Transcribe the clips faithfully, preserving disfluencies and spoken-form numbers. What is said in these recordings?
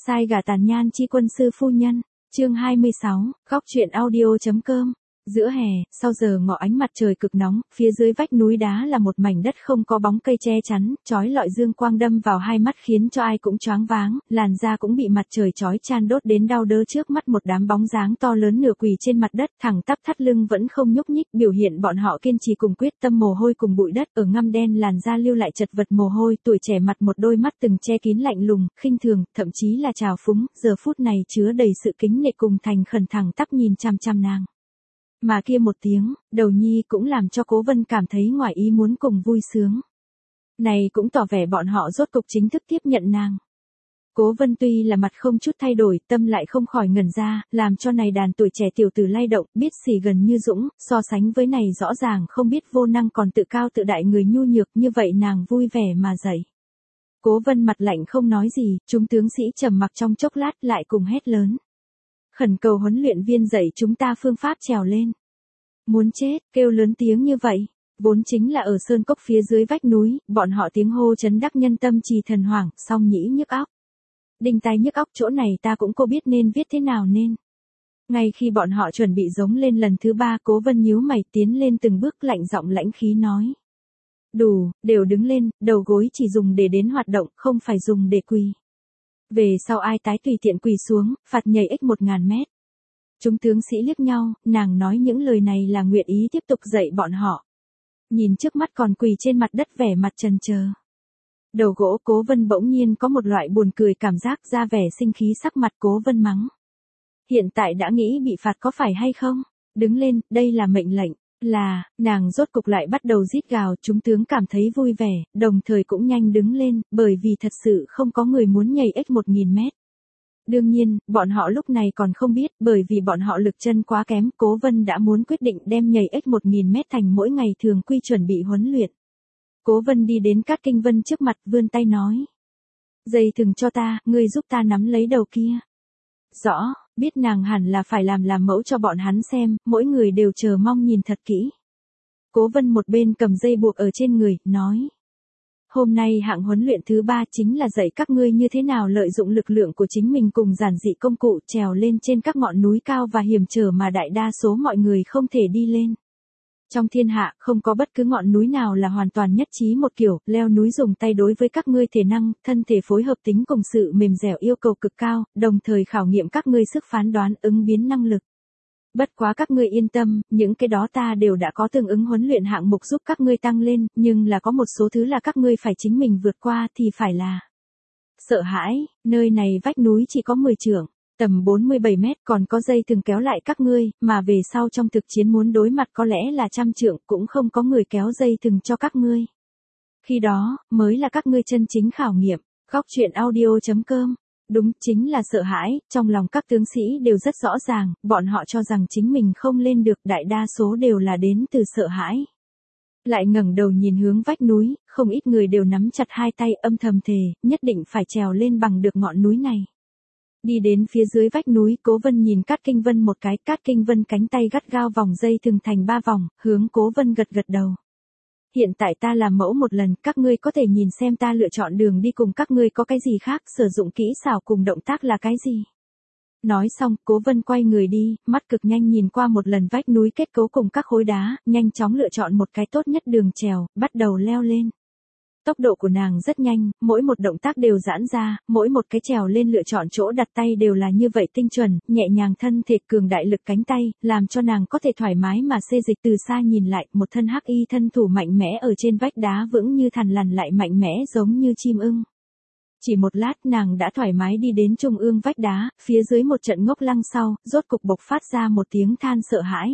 Sai gà tàn nhan chi quân sư phu nhân, chương hai mươi sáu, góc truyện audio.com. Giữa hè, sau giờ ngọ ánh mặt trời cực nóng, phía dưới vách núi đá là một mảnh đất không có bóng cây che chắn, chói lọi dương quang đâm vào hai mắt khiến cho ai cũng choáng váng, làn da cũng bị mặt trời chói chan đốt đến đau đớn. Trước mắt một đám bóng dáng to lớn nửa quỳ trên mặt đất, thẳng tắp thắt lưng vẫn không nhúc nhích, biểu hiện bọn họ kiên trì cùng quyết tâm. Mồ hôi cùng bụi đất ở ngăm đen làn da lưu lại chật vật mồ hôi, tuổi trẻ mặt một đôi mắt từng che kín lạnh lùng, khinh thường, thậm chí là trào phúng, giờ phút này chứa đầy sự kính nể cùng thành khẩn, thẳng tắp nhìn chăm chăm nàng. Mà kia một tiếng, đầu nhi cũng làm cho Cố Vân cảm thấy ngoài ý muốn cùng vui sướng. Này cũng tỏ vẻ bọn họ rốt cục chính thức tiếp nhận nàng. Cố Vân tuy là mặt không chút thay đổi, tâm lại không khỏi ngẩn ra, làm cho này đàn tuổi trẻ tiểu tử lay động, biết xỉ gần như dũng, so sánh với này rõ ràng không biết vô năng còn tự cao tự đại người nhu nhược, như vậy nàng vui vẻ mà dậy. Cố Vân mặt lạnh không nói gì, chúng tướng sĩ trầm mặc trong chốc lát lại cùng hét lớn. Khẩn cầu huấn luyện viên dạy chúng ta phương pháp trèo lên. Muốn chết, kêu lớn tiếng như vậy. Vốn chính là ở sơn cốc phía dưới vách núi, bọn họ tiếng hô chấn đắc nhân tâm trì thần hoảng, song nhĩ nhức óc. Đinh tai nhức óc, chỗ này ta cũng cô biết nên viết thế nào nên. Ngay khi bọn họ chuẩn bị giống lên lần thứ ba, Cố Vân nhíu mày tiến lên từng bước, lạnh giọng lãnh khí nói. Đủ, đều đứng lên, đầu gối chỉ dùng để đến hoạt động, không phải dùng để quỳ. Về sau ai tái tùy tiện quỳ xuống, phạt nhảy ích một ngàn mét. Chúng tướng sĩ liếc nhau, nàng nói những lời này là nguyện ý tiếp tục dạy bọn họ. Nhìn trước mắt còn quỳ trên mặt đất vẻ mặt trần chờ. Đầu gỗ Cố Vân bỗng nhiên có một loại buồn cười cảm giác, ra vẻ sinh khí, sắc mặt Cố Vân mắng. Hiện tại đã nghĩ bị phạt có phải hay không? Đứng lên, đây là mệnh lệnh. Là, nàng rốt cục lại bắt đầu rít gào, chúng tướng cảm thấy vui vẻ, đồng thời cũng nhanh đứng lên, bởi vì thật sự không có người muốn nhảy ếch một nghìn mét. Đương nhiên, bọn họ lúc này còn không biết, bởi vì bọn họ lực chân quá kém, Cố Vân đã muốn quyết định đem nhảy ếch một nghìn mét thành mỗi ngày thường quy chuẩn bị huấn luyện. Cố Vân đi đến Cát Kinh Vân trước mặt, vươn tay nói. Dây thừng cho ta, ngươi giúp ta nắm lấy đầu kia. Rõ, biết nàng hẳn là phải làm làm mẫu cho bọn hắn xem, mỗi người đều chờ mong nhìn thật kỹ. Cố Vân một bên cầm dây buộc ở trên người, nói. Hôm nay hạng huấn luyện thứ ba chính là dạy các ngươi như thế nào lợi dụng lực lượng của chính mình cùng giản dị công cụ trèo lên trên các ngọn núi cao và hiểm trở mà đại đa số mọi người không thể đi lên. Trong thiên hạ, không có bất cứ ngọn núi nào là hoàn toàn nhất trí một kiểu, leo núi dùng tay đối với các ngươi thể năng, thân thể phối hợp tính cùng sự mềm dẻo yêu cầu cực cao, đồng thời khảo nghiệm các ngươi sức phán đoán ứng biến năng lực. Bất quá các ngươi yên tâm, những cái đó ta đều đã có tương ứng huấn luyện hạng mục giúp các ngươi tăng lên, nhưng là có một số thứ là các ngươi phải chính mình vượt qua thì phải là sợ hãi, nơi này vách núi chỉ có mười trượng. Tầm bốn mươi bảy mét, còn có dây thừng kéo lại các ngươi, mà về sau trong thực chiến muốn đối mặt có lẽ là trăm trượng, cũng không có người kéo dây thừng cho các ngươi. Khi đó, mới là các ngươi chân chính khảo nghiệm. Góc truyện audio.com. Đúng, chính là sợ hãi, trong lòng các tướng sĩ đều rất rõ ràng, bọn họ cho rằng chính mình không lên được, đại đa số đều là đến từ sợ hãi. Lại ngẩng đầu nhìn hướng vách núi, không ít người đều nắm chặt hai tay âm thầm thề, nhất định phải trèo lên bằng được ngọn núi này. Đi đến phía dưới vách núi, Cố Vân nhìn Cát Kinh Vân một cái, Cát Kinh Vân cánh tay gắt gao vòng dây thừng thành ba vòng, hướng Cố Vân gật gật đầu. Hiện tại ta làm mẫu một lần, các ngươi có thể nhìn xem ta lựa chọn đường đi cùng các ngươi có cái gì khác, sử dụng kỹ xảo cùng động tác là cái gì. Nói xong, Cố Vân quay người đi, mắt cực nhanh nhìn qua một lần vách núi kết cấu cùng các khối đá, nhanh chóng lựa chọn một cái tốt nhất đường trèo, bắt đầu leo lên. Tốc độ của nàng rất nhanh, mỗi một động tác đều giãn ra, mỗi một cái trèo lên lựa chọn chỗ đặt tay đều là như vậy tinh chuẩn, nhẹ nhàng thân thể cường đại lực cánh tay, làm cho nàng có thể thoải mái mà xê dịch. Từ xa nhìn lại, một thân hắc y thân thủ mạnh mẽ ở trên vách đá vững như thằn lằn lại mạnh mẽ giống như chim ưng. Chỉ một lát nàng đã thoải mái đi đến trung ương vách đá, phía dưới một trận ngốc lăng sau, rốt cục bộc phát ra một tiếng than sợ hãi.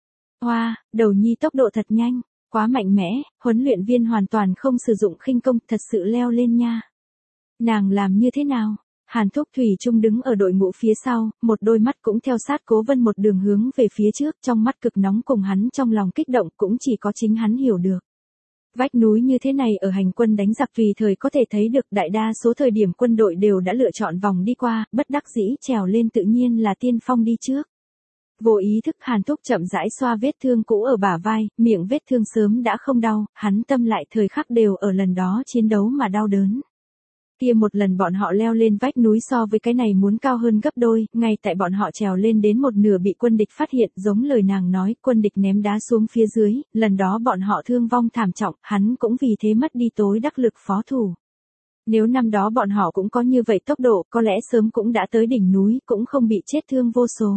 Hoa, wow, đầu nhi tốc độ thật nhanh. Quá mạnh mẽ, huấn luyện viên hoàn toàn không sử dụng khinh công, thật sự leo lên nha. Nàng làm như thế nào? Hàn Thúc Thủy Trung đứng ở đội ngũ phía sau, một đôi mắt cũng theo sát Cố Vân một đường hướng về phía trước, trong mắt cực nóng cùng hắn trong lòng kích động cũng chỉ có chính hắn hiểu được. Vách núi như thế này ở hành quân đánh giặc tùy thời có thể thấy được, đại đa số thời điểm quân đội đều đã lựa chọn vòng đi qua, bất đắc dĩ trèo lên tự nhiên là tiên phong đi trước. Vô ý thức Hàn Thúc chậm rãi xoa vết thương cũ ở bả vai, miệng vết thương sớm đã không đau, hắn tâm lại thời khắc đều ở lần đó chiến đấu mà đau đớn. Kia một lần bọn họ leo lên vách núi so với cái này muốn cao hơn gấp đôi, ngay tại bọn họ trèo lên đến một nửa bị quân địch phát hiện, giống lời nàng nói, quân địch ném đá xuống phía dưới, lần đó bọn họ thương vong thảm trọng, hắn cũng vì thế mất đi tối đắc lực phó thủ. Nếu năm đó bọn họ cũng có như vậy tốc độ, có lẽ sớm cũng đã tới đỉnh núi, cũng không bị chết thương vô số.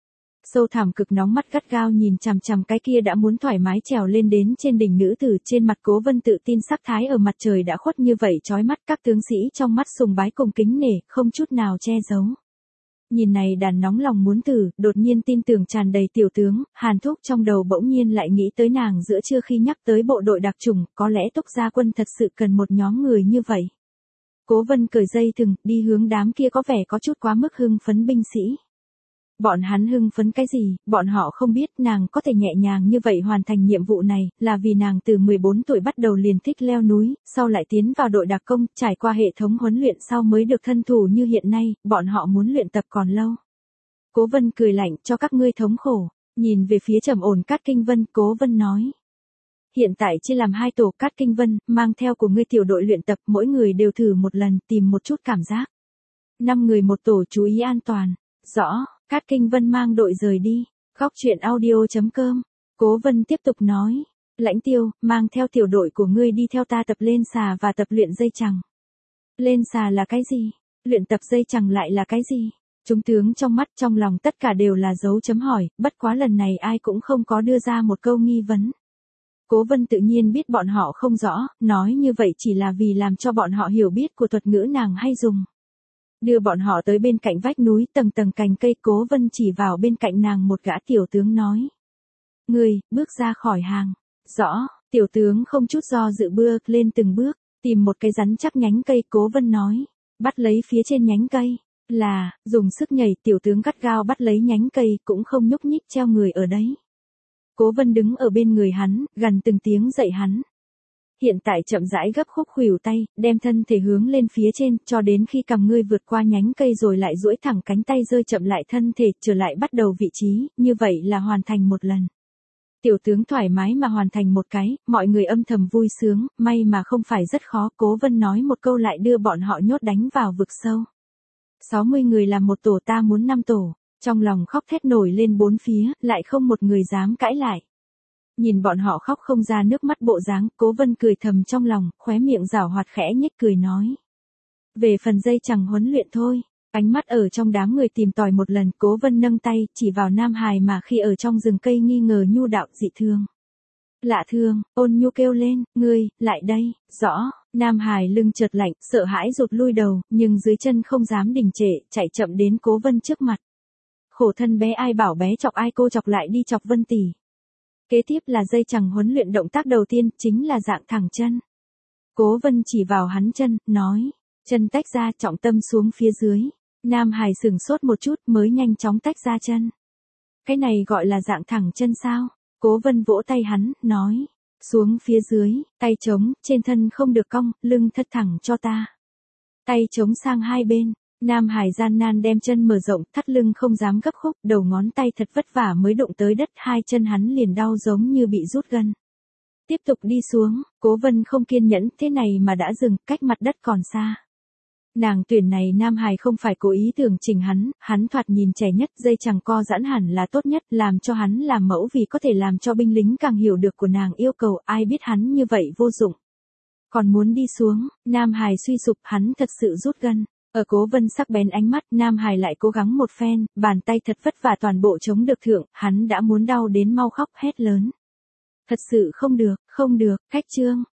Sâu thẳm cực nóng mắt gắt gao nhìn chằm chằm cái kia đã muốn thoải mái trèo lên đến trên đỉnh nữ tử, trên mặt Cố Vân tự tin sắc thái ở mặt trời đã khuất như vậy chói mắt, các tướng sĩ trong mắt sùng bái cùng kính nể, không chút nào che giấu. Nhìn này đàn nóng lòng muốn tử, đột nhiên tin tưởng tràn đầy tiểu tướng, Hàn Thúc trong đầu bỗng nhiên lại nghĩ tới nàng giữa trưa khi nhắc tới bộ đội đặc chủng, có lẽ Túc gia quân thật sự cần một nhóm người như vậy. Cố Vân cởi dây thừng, đi hướng đám kia có vẻ có chút quá mức hưng phấn binh sĩ. Bọn hắn hưng phấn cái gì, bọn họ không biết nàng có thể nhẹ nhàng như vậy hoàn thành nhiệm vụ này, là vì nàng từ mười bốn tuổi bắt đầu liền thích leo núi, sau lại tiến vào đội đặc công, trải qua hệ thống huấn luyện sau mới được thân thủ như hiện nay, bọn họ muốn luyện tập còn lâu. Cố Vân cười lạnh, cho các ngươi thống khổ, nhìn về phía trầm ổn Cát Kinh Vân, Cố Vân nói. Hiện tại chia làm hai tổ, Cát Kinh Vân, mang theo của ngươi tiểu đội luyện tập, mỗi người đều thử một lần, tìm một chút cảm giác. Năm người một tổ, chú ý an toàn. Rõ. Cát Kinh Vân mang đội rời đi. Góc truyện audio chấm com. Cố Vân tiếp tục nói. Lãnh Tiêu, mang theo tiểu đội của ngươi đi theo ta tập lên xà và tập luyện dây chằng. Lên xà là cái gì? Luyện tập dây chằng lại là cái gì? Chúng tướng trong mắt trong lòng tất cả đều là dấu chấm hỏi, bất quá lần này ai cũng không có đưa ra một câu nghi vấn. Cố Vân tự nhiên biết bọn họ không rõ, nói như vậy chỉ là vì làm cho bọn họ hiểu biết của thuật ngữ nàng hay dùng. Đưa bọn họ tới bên cạnh vách núi, tầng tầng cành cây, Cố Vân chỉ vào bên cạnh nàng một gã tiểu tướng nói. Người, bước ra khỏi hàng. Rõ, tiểu tướng không chút do dự bước lên từng bước, tìm một cái rắn chắc nhánh cây, Cố Vân nói. Bắt lấy phía trên nhánh cây, là, dùng sức nhảy, tiểu tướng gắt gao bắt lấy nhánh cây, cũng không nhúc nhích treo người ở đấy. Cố Vân đứng ở bên người hắn, gần từng tiếng dạy hắn. Hiện tại chậm rãi gấp khúc khuỷu tay, đem thân thể hướng lên phía trên, cho đến khi cầm ngươi vượt qua nhánh cây rồi lại duỗi thẳng cánh tay rơi chậm lại thân thể, trở lại bắt đầu vị trí, như vậy là hoàn thành một lần. Tiểu tướng thoải mái mà hoàn thành một cái, mọi người âm thầm vui sướng, may mà không phải rất khó, Cố Vân nói một câu lại đưa bọn họ nhốt đánh vào vực sâu. sáu mươi người làm một tổ, ta muốn năm tổ, trong lòng khóc thét nổi lên bốn phía, lại không một người dám cãi lại. Nhìn bọn họ khóc không ra nước mắt bộ dáng, Cố Vân cười thầm trong lòng, khóe miệng giảo hoạt khẽ nhếch cười nói. Về phần dây chằng huấn luyện thôi. Ánh mắt ở trong đám người tìm tòi một lần, Cố Vân nâng tay, chỉ vào Nam Hải mà khi ở trong rừng cây nghi ngờ nhu đạo dị thương. Lạ thương, ôn nhu kêu lên, ngươi, lại đây, rõ, Nam Hải lưng chợt lạnh, sợ hãi rụt lui đầu, nhưng dưới chân không dám đình trệ, chạy chậm đến Cố Vân trước mặt. Khổ thân bé ai bảo bé chọc ai, cô chọc lại đi chọc Vân tỷ. Kế tiếp là dây chằng huấn luyện, động tác đầu tiên, chính là dạng thẳng chân. Cố Vân chỉ vào hắn chân, nói, chân tách ra, trọng tâm xuống phía dưới. Nam Hải sửng sốt một chút mới nhanh chóng tách ra chân. Cái này gọi là dạng thẳng chân sao? Cố Vân vỗ tay hắn, nói, xuống phía dưới, tay trống, trên thân không được cong, lưng thất thẳng cho ta. Tay trống sang hai bên. Nam Hải gian nan đem chân mở rộng, thắt lưng không dám gấp khúc, đầu ngón tay thật vất vả mới đụng tới đất, hai chân hắn liền đau giống như bị rút gân. Tiếp tục đi xuống, Cố Vân không kiên nhẫn, thế này mà đã dừng, cách mặt đất còn xa. Nàng tuyển này Nam Hải không phải cố ý tưởng chỉnh hắn, hắn thoạt nhìn trẻ nhất, dây chằng co giãn hẳn là tốt nhất, làm cho hắn làm mẫu vì có thể làm cho binh lính càng hiểu được của nàng yêu cầu, ai biết hắn như vậy vô dụng. Còn muốn đi xuống, Nam Hải suy sụp, hắn thật sự rút gân. Ở Cố Vân sắc bén ánh mắt, Nam Hải lại cố gắng một phen, bàn tay thật vất vả toàn bộ chống được thượng, hắn đã muốn đau đến mau khóc hét lớn. Thật sự không được, không được, cách chương.